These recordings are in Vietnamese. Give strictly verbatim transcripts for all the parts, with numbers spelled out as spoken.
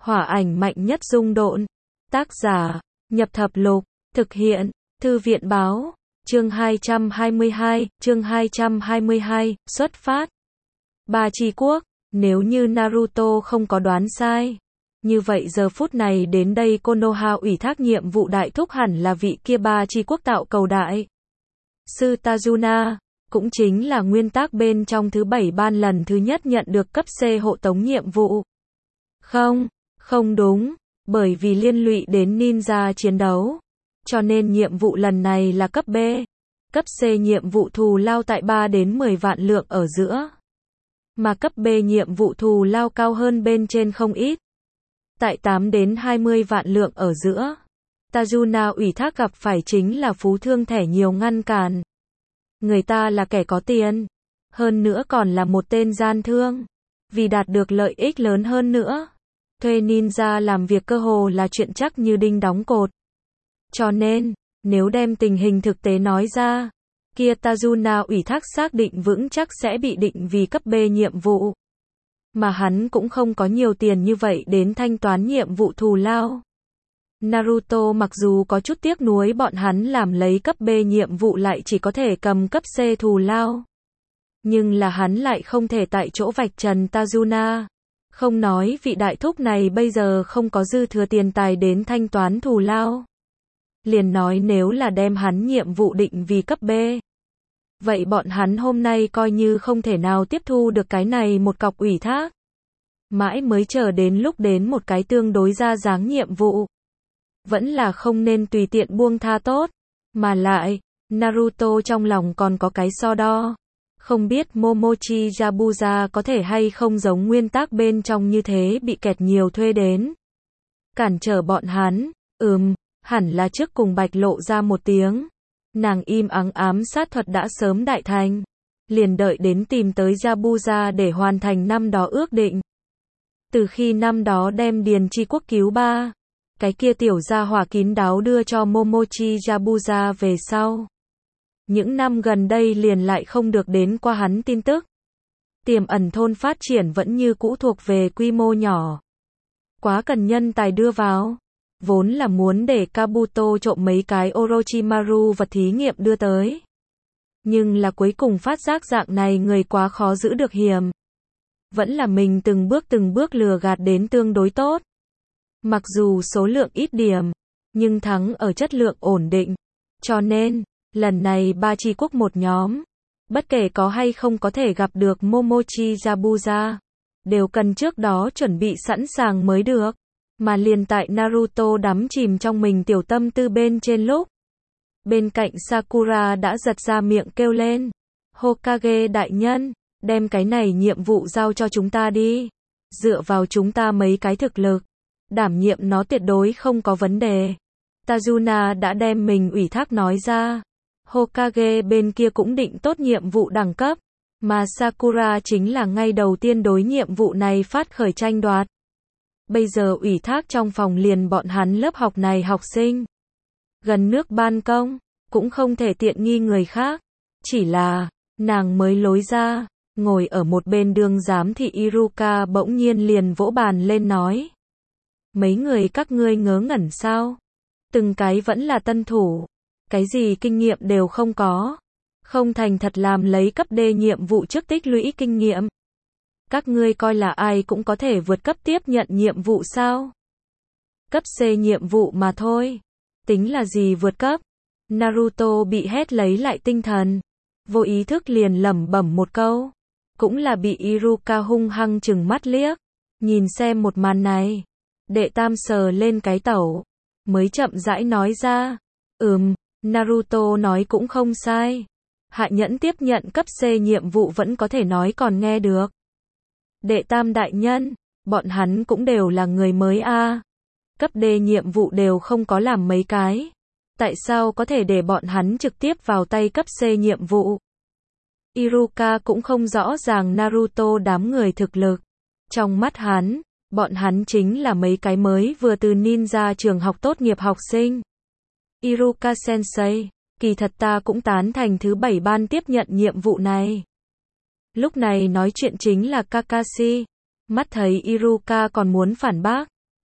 Hỏa ảnh mạnh nhất dung độn. Tác giả, Nhập Thập Lục. Thực hiện, Thư viện báo. Chương hai trăm hai mươi hai, chương hai trăm hai mươi hai, xuất phát. Ba Chi Quốc, nếu như Naruto không có đoán sai. Như vậy giờ phút này đến đây Konoha ủy thác nhiệm vụ đại thúc hẳn là vị kia Ba Chi Quốc tạo cầu đại sư Tajuna, cũng chính là nguyên tác bên trong thứ bảy ban lần thứ nhất nhận được cấp C hộ tống nhiệm vụ. Không, không đúng, bởi vì liên lụy đến ninja chiến đấu, cho nên nhiệm vụ lần này là cấp B. Cấp C nhiệm vụ thù lao tại ba đến mười vạn lượng ở giữa, mà cấp B nhiệm vụ thù lao cao hơn bên trên không ít, tại tám đến hai mươi vạn lượng ở giữa. Tajuna ủy thác gặp phải chính là phú thương thẻ nhiều ngăn cản. Người ta là kẻ có tiền, hơn nữa còn là một tên gian thương. Vì đạt được lợi ích lớn hơn nữa, thuê ninja làm việc cơ hồ là chuyện chắc như đinh đóng cột. Cho nên, nếu đem tình hình thực tế nói ra, kia Tajuna ủy thác xác định vững chắc sẽ bị định vì cấp B nhiệm vụ. Mà hắn cũng không có nhiều tiền như vậy đến thanh toán nhiệm vụ thù lao. Naruto mặc dù có chút tiếc nuối bọn hắn làm lấy cấp B nhiệm vụ lại chỉ có thể cầm cấp C thù lao. Nhưng là hắn lại không thể tại chỗ vạch trần Tajuna. Không nói vị đại thúc này bây giờ không có dư thừa tiền tài đến thanh toán thù lao. Liền nói nếu là đem hắn nhiệm vụ định vì cấp B. Vậy bọn hắn hôm nay coi như không thể nào tiếp thu được cái này một cọc ủy thác. Mãi mới chờ đến lúc đến một cái tương đối ra dáng nhiệm vụ. Vẫn là không nên tùy tiện buông tha tốt. Mà lại, Naruto trong lòng còn có cái so đo. Không biết Momochi Yabuza có thể hay không giống nguyên tác bên trong như thế bị kẹt nhiều thuê đến. Cản trở bọn hắn, ừm, hẳn là trước cùng Bạch lộ ra một tiếng. Nàng im ắng ám sát thuật đã sớm đại thành. Liền đợi đến tìm tới Yabuza để hoàn thành năm đó ước định. Từ khi năm đó đem Điền Chi Quốc cứu ba, cái kia tiểu gia hỏa kín đáo đưa cho Momochi Yabuza về sau. Những năm gần đây liền lại không được đến qua hắn tin tức. Tiềm ẩn thôn phát triển vẫn như cũ thuộc về quy mô nhỏ. Quá cần nhân tài đưa vào. Vốn là muốn để Kabuto trộm mấy cái Orochimaru vật thí nghiệm đưa tới. Nhưng là cuối cùng phát giác dạng này người quá khó giữ được hiểm. Vẫn là mình từng bước từng bước lừa gạt đến tương đối tốt. Mặc dù số lượng ít điểm, nhưng thắng ở chất lượng ổn định. Cho nên, lần này Ba Chi Quốc một nhóm, bất kể có hay không có thể gặp được Momochi Yabuza, đều cần trước đó chuẩn bị sẵn sàng mới được. Mà liền tại Naruto đắm chìm trong mình tiểu tâm tư bên trên lúc, bên cạnh Sakura đã giật ra miệng kêu lên. Hokage đại nhân, đem cái này nhiệm vụ giao cho chúng ta đi. Dựa vào chúng ta mấy cái thực lực, đảm nhiệm nó tuyệt đối không có vấn đề. Tajuna đã đem mình ủy thác nói ra. Hokage bên kia cũng định tốt nhiệm vụ đẳng cấp, mà Sakura chính là ngay đầu tiên đối nhiệm vụ này phát khởi tranh đoạt. Bây giờ ủy thác trong phòng liền bọn hắn lớp học này học sinh. Gần nước ban công, cũng không thể tiện nghi người khác. Chỉ là, nàng mới lối ra, ngồi ở một bên đường giám thị Iruka bỗng nhiên liền vỗ bàn lên nói. Mấy người các ngươi ngớ ngẩn sao? Từng cái vẫn là tân thủ. Cái gì kinh nghiệm đều không có. Không thành thật làm lấy cấp D nhiệm vụ trước tích lũy kinh nghiệm. Các ngươi coi là ai cũng có thể vượt cấp tiếp nhận nhiệm vụ sao? Cấp C nhiệm vụ mà thôi. Tính là gì vượt cấp? Naruto bị hét lấy lại tinh thần. Vô ý thức liền lẩm bẩm một câu. Cũng là bị Iruka hung hăng trừng mắt liếc. Nhìn xem một màn này. Đệ tam sờ lên cái tẩu. Mới chậm rãi nói ra. Ừm, Naruto nói cũng không sai. Hạ nhẫn tiếp nhận cấp C nhiệm vụ vẫn có thể nói còn nghe được. Đệ tam đại nhân, bọn hắn cũng đều là người mới a. À. Cấp D nhiệm vụ đều không có làm mấy cái. Tại sao có thể để bọn hắn trực tiếp vào tay cấp C nhiệm vụ? Iruka cũng không rõ ràng Naruto đám người thực lực. Trong mắt hắn, bọn hắn chính là mấy cái mới vừa từ ninja trường học tốt nghiệp học sinh. Iruka sensei, kỳ thật ta cũng tán thành thứ bảy ban tiếp nhận nhiệm vụ này. Lúc này nói chuyện chính là Kakashi. Mắt thấy Iruka còn muốn phản bác,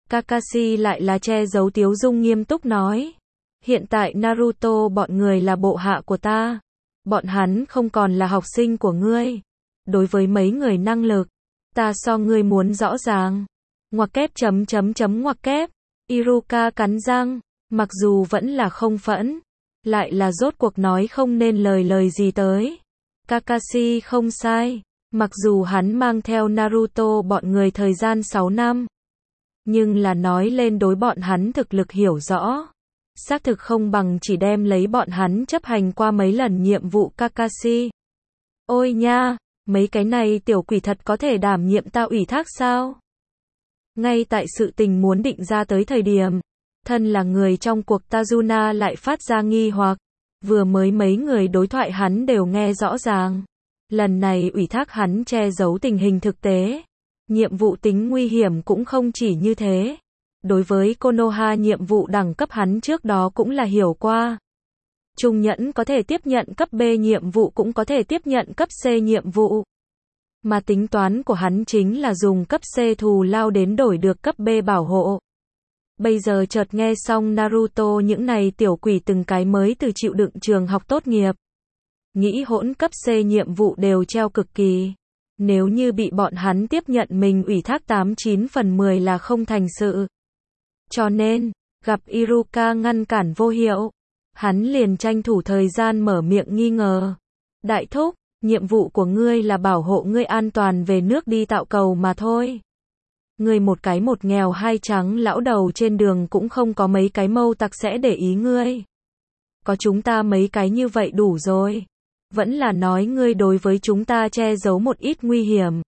Kakashi lại là che giấu tiếu dung nghiêm túc nói. Hiện tại Naruto bọn người là bộ hạ của ta. Bọn hắn không còn là học sinh của ngươi. Đối với mấy người năng lực, ta so ngươi muốn rõ ràng. Ngoặc kép chấm chấm chấm ngoặc kép. Iruka cắn răng, mặc dù vẫn là không phẫn, lại là rốt cuộc nói không nên lời lời gì tới. Kakashi không sai, mặc dù hắn mang theo Naruto bọn người thời gian sáu năm, nhưng là nói lên đối bọn hắn thực lực hiểu rõ, xác thực không bằng chỉ đem lấy bọn hắn chấp hành qua mấy lần nhiệm vụ Kakashi. Ôi nha, mấy cái này tiểu quỷ thật có thể đảm nhiệm ta ủy thác sao? Ngay tại sự tình muốn định ra tới thời điểm, thân là người trong cuộc Tazuna lại phát ra nghi hoặc, vừa mới mấy người đối thoại hắn đều nghe rõ ràng. Lần này ủy thác hắn che giấu tình hình thực tế. Nhiệm vụ tính nguy hiểm cũng không chỉ như thế. Đối với Konoha nhiệm vụ đẳng cấp hắn trước đó cũng là hiểu qua. Trung nhẫn có thể tiếp nhận cấp B nhiệm vụ cũng có thể tiếp nhận cấp C nhiệm vụ. Mà tính toán của hắn chính là dùng cấp C thù lao đến đổi được cấp B bảo hộ. Bây giờ chợt nghe xong Naruto những này tiểu quỷ từng cái mới từ chịu đựng trường học tốt nghiệp. Nghĩ hỗn cấp C nhiệm vụ đều treo cực kỳ. Nếu như bị bọn hắn tiếp nhận mình ủy thác tám chín phần mười là không thành sự. Cho nên, gặp Iruka ngăn cản vô hiệu, hắn liền tranh thủ thời gian mở miệng nghi ngờ. Đại thúc, nhiệm vụ của ngươi là bảo hộ ngươi an toàn về nước đi tạo cầu mà thôi. Ngươi một cái một nghèo hai trắng lão đầu trên đường cũng không có mấy cái mâu tặc sẽ để ý ngươi. Có chúng ta mấy cái như vậy đủ rồi. Vẫn là nói ngươi đối với chúng ta che giấu một ít nguy hiểm.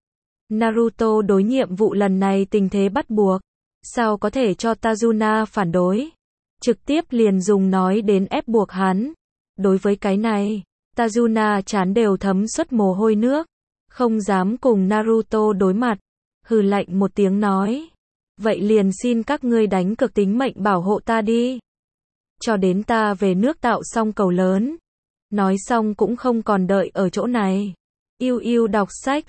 Naruto đối nhiệm vụ lần này tình thế bắt buộc. Sao có thể cho Tazuna phản đối? Trực tiếp liền dùng nói đến ép buộc hắn. Đối với cái này, Tazuna chán đều thấm xuất mồ hôi nước. Không dám cùng Naruto đối mặt. Hừ lạnh một tiếng nói. Vậy liền xin các ngươi đánh cược tính mệnh bảo hộ ta đi. Cho đến ta về nước tạo xong cầu lớn. Nói xong cũng không còn đợi ở chỗ này. Yêu yêu đọc sách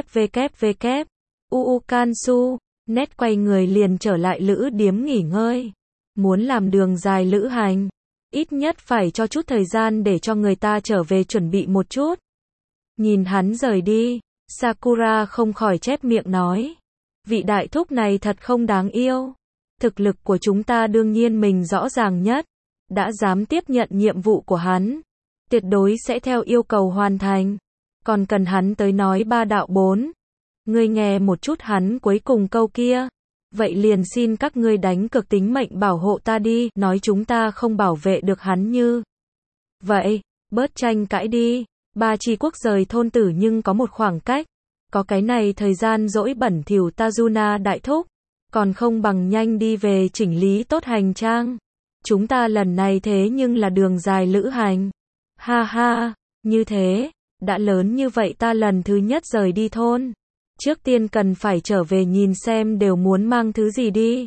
www. Uu Kansu. Nét quay người liền trở lại lữ điếm nghỉ ngơi. Muốn làm đường dài lữ hành. Ít nhất phải cho chút thời gian để cho người ta trở về chuẩn bị một chút. Nhìn hắn rời đi. Sakura không khỏi chép miệng nói. Vị đại thúc này thật không đáng yêu. Thực lực của chúng ta đương nhiên mình rõ ràng nhất. Đã dám tiếp nhận nhiệm vụ của hắn. Tuyệt đối sẽ theo yêu cầu hoàn thành. Còn cần hắn tới nói ba đạo bốn. Ngươi nghe một chút hắn cuối cùng câu kia. Vậy liền xin các ngươi đánh cược tính mệnh bảo hộ ta đi. Nói chúng ta không bảo vệ được hắn như. Vậy, bớt tranh cãi đi. Ba chi quốc rời thôn tử nhưng có một khoảng cách. Có cái này thời gian dỗi bẩn thỉu Tazuna đại thúc. Còn không bằng nhanh đi về chỉnh lý tốt hành trang. Chúng ta lần này thế nhưng là đường dài lữ hành. Ha ha, như thế, đã lớn như vậy ta lần thứ nhất rời đi thôn. Trước tiên cần phải trở về nhìn xem đều muốn mang thứ gì đi.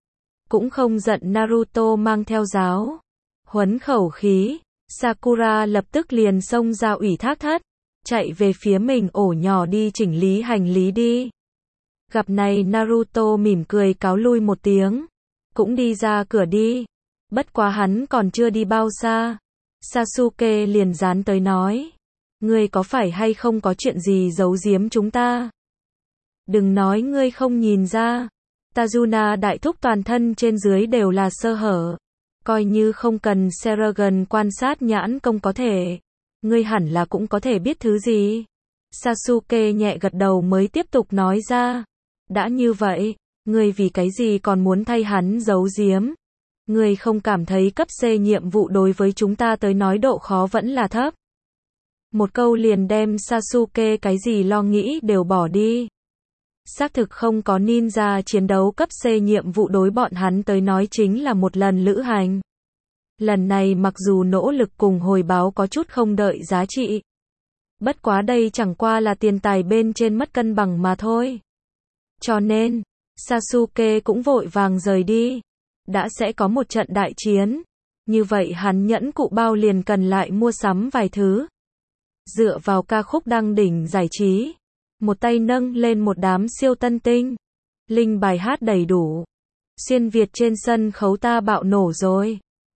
Cũng không giận Naruto mang theo giáo. Huấn khẩu khí, Sakura lập tức liền xông ra ủy thác thất. Chạy về phía mình ổ nhỏ đi chỉnh lý hành lý đi. Gặp này Naruto mỉm cười cáo lui một tiếng. Cũng đi ra cửa đi. Bất quá hắn còn chưa đi bao xa. Sasuke liền dán tới nói. Ngươi có phải hay không có chuyện gì giấu giếm chúng ta? Đừng nói ngươi không nhìn ra. Tazuna đại thúc toàn thân trên dưới đều là sơ hở. Coi như không cần Seragon quan sát nhãn công có thể. Ngươi hẳn là cũng có thể biết thứ gì. Sasuke nhẹ gật đầu mới tiếp tục nói ra. Đã như vậy, ngươi vì cái gì còn muốn thay hắn giấu giếm? Ngươi không cảm thấy cấp C nhiệm vụ đối với chúng ta tới nói độ khó vẫn là thấp. Một câu liền đem Sasuke cái gì lo nghĩ đều bỏ đi. Xác thực không có ninja chiến đấu cấp C nhiệm vụ đối bọn hắn tới nói chính là một lần lữ hành. Lần này mặc dù nỗ lực cùng hồi báo có chút không đợi giá trị. Bất quá đây chẳng qua là tiền tài bên trên mất cân bằng mà thôi. Cho nên, Sasuke cũng vội vàng rời đi. Đã sẽ có một trận đại chiến. Như vậy hắn nhẫn cụ bao liền cần lại mua sắm vài thứ. Dựa vào ca khúc đăng đỉnh giải trí. Một tay nâng lên một đám siêu tân tinh. Linh bài hát đầy đủ. Xuyên Việt trên sân khấu ta bạo nổ rồi.